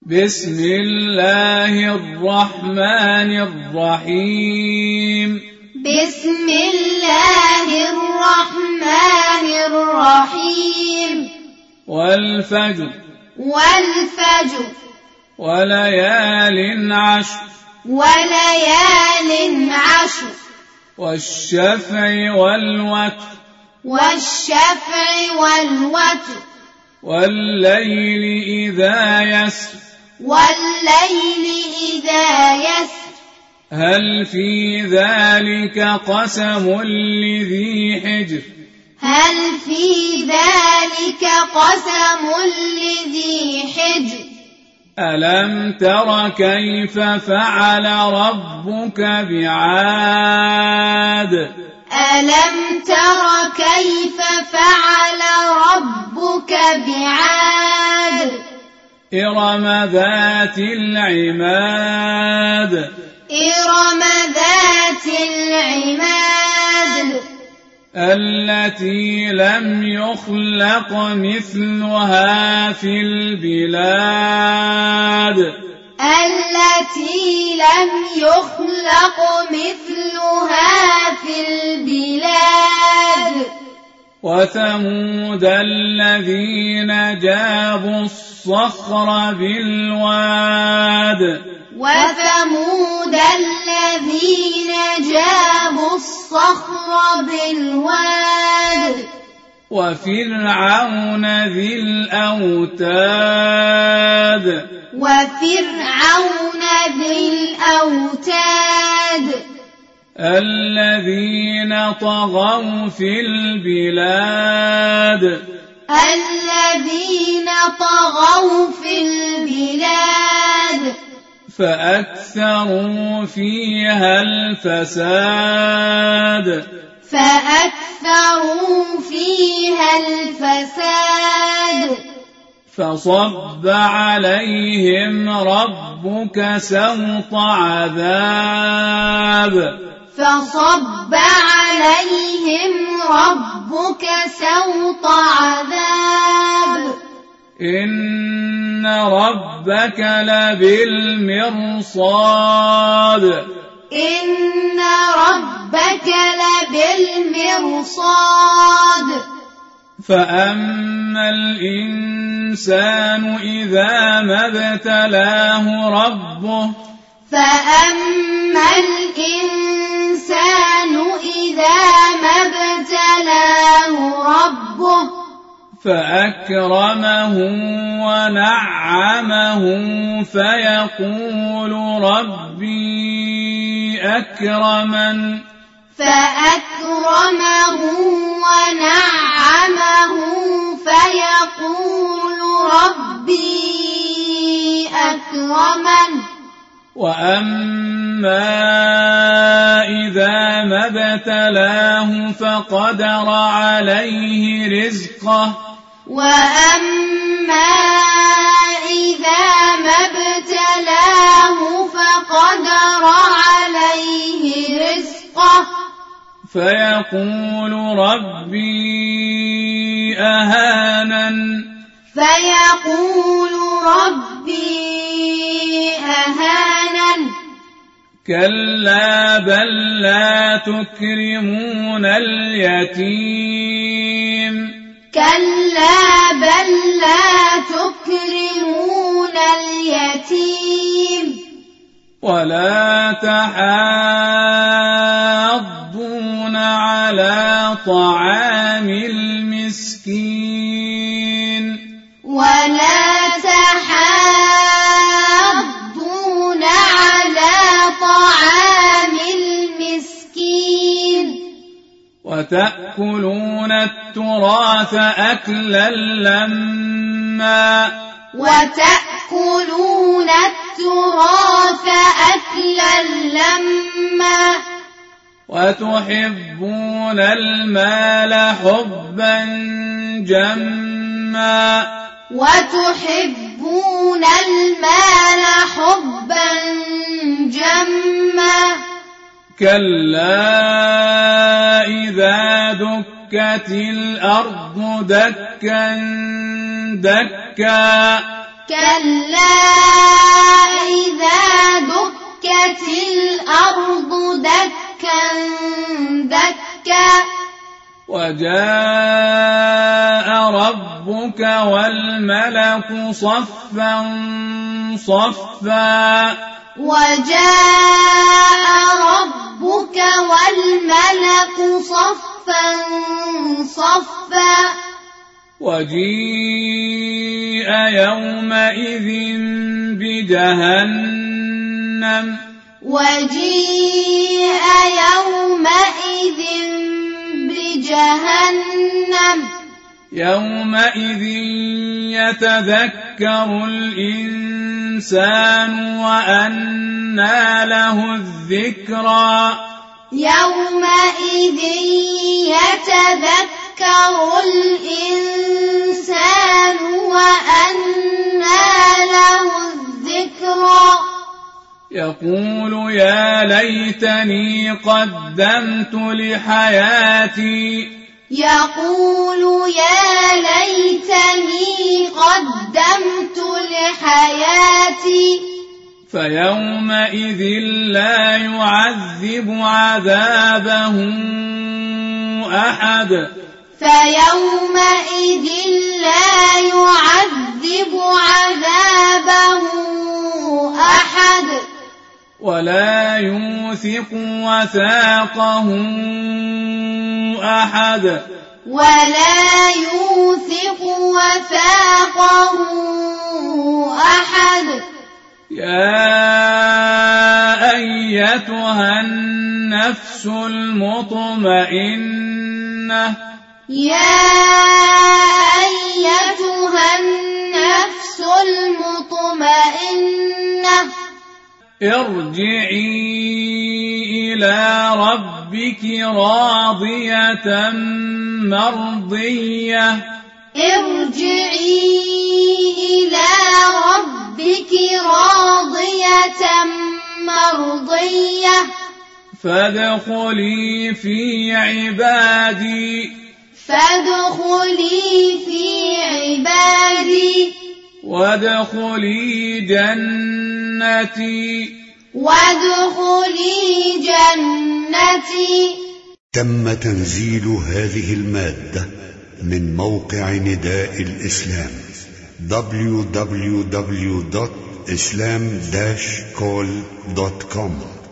بسم الله الرحمن الرحيم بسم الله الرحمن الرحيم والفجر وليال عشر والشفع والوتر والليل إذا يسر هل في ذلك قسم لذي حجر ألم تر كيف فعل ربك بعاد إرم ذات العماد التي لم يخلق مثلها في البلاد وثمود الذين جابوا الصخر بالواد وفرعون ذي الأوتاد الذين طغوا في البلاد فأكثروا فيها الفساد فصب عليهم ربك سوط عذاب إن ربك لبالمرصاد فأما الإنسان إذا ما ابتلاه ربه فأكرمه ونعمه فيقول ربي أكرمن وأما إذا ما ابتلاه فقدر عليه رزقه فيقول ربي أهانن كلا بل لا تكرمون اليتيم ولا تحاضون على طعام المسكين وتأكلون التراث أكلا لما وتحبون المال حبا جما كلا إذا دكت الأرض دكا دكا كلا وجاء ربك والملك صفا صفا وجاء ربك والملك صفا صفا وجيء يومئذ بجهنم وجيء يومئذ بجهنم يومئذ يتذكر الإنسان وأنى له الذكرى يومئذ يتذكر الإنسان وأنى له الذكرى يقول يا ليتني قدمت لحياتي يقول يا ليتني قدمت لحياتي فيومئذ لا يعذب عذابه أحد فيومئذ لا يعذب عذابه أحد ولا يوثق وثاقه أحد ولا يوثق وثاقه أحد يا أيتها النفس المطمئنة يا أيتها النفس المطمئنة ارجعي إلى ربك راضية مرضية ارجعي إلى ربك راضية مرضية فادخلي في عبادي فادخلي في عبادي وادخلي جنتي وادخلي جنتي. تم تنزيل هذه المادة من موقع نداء الإسلام www.islam-call.com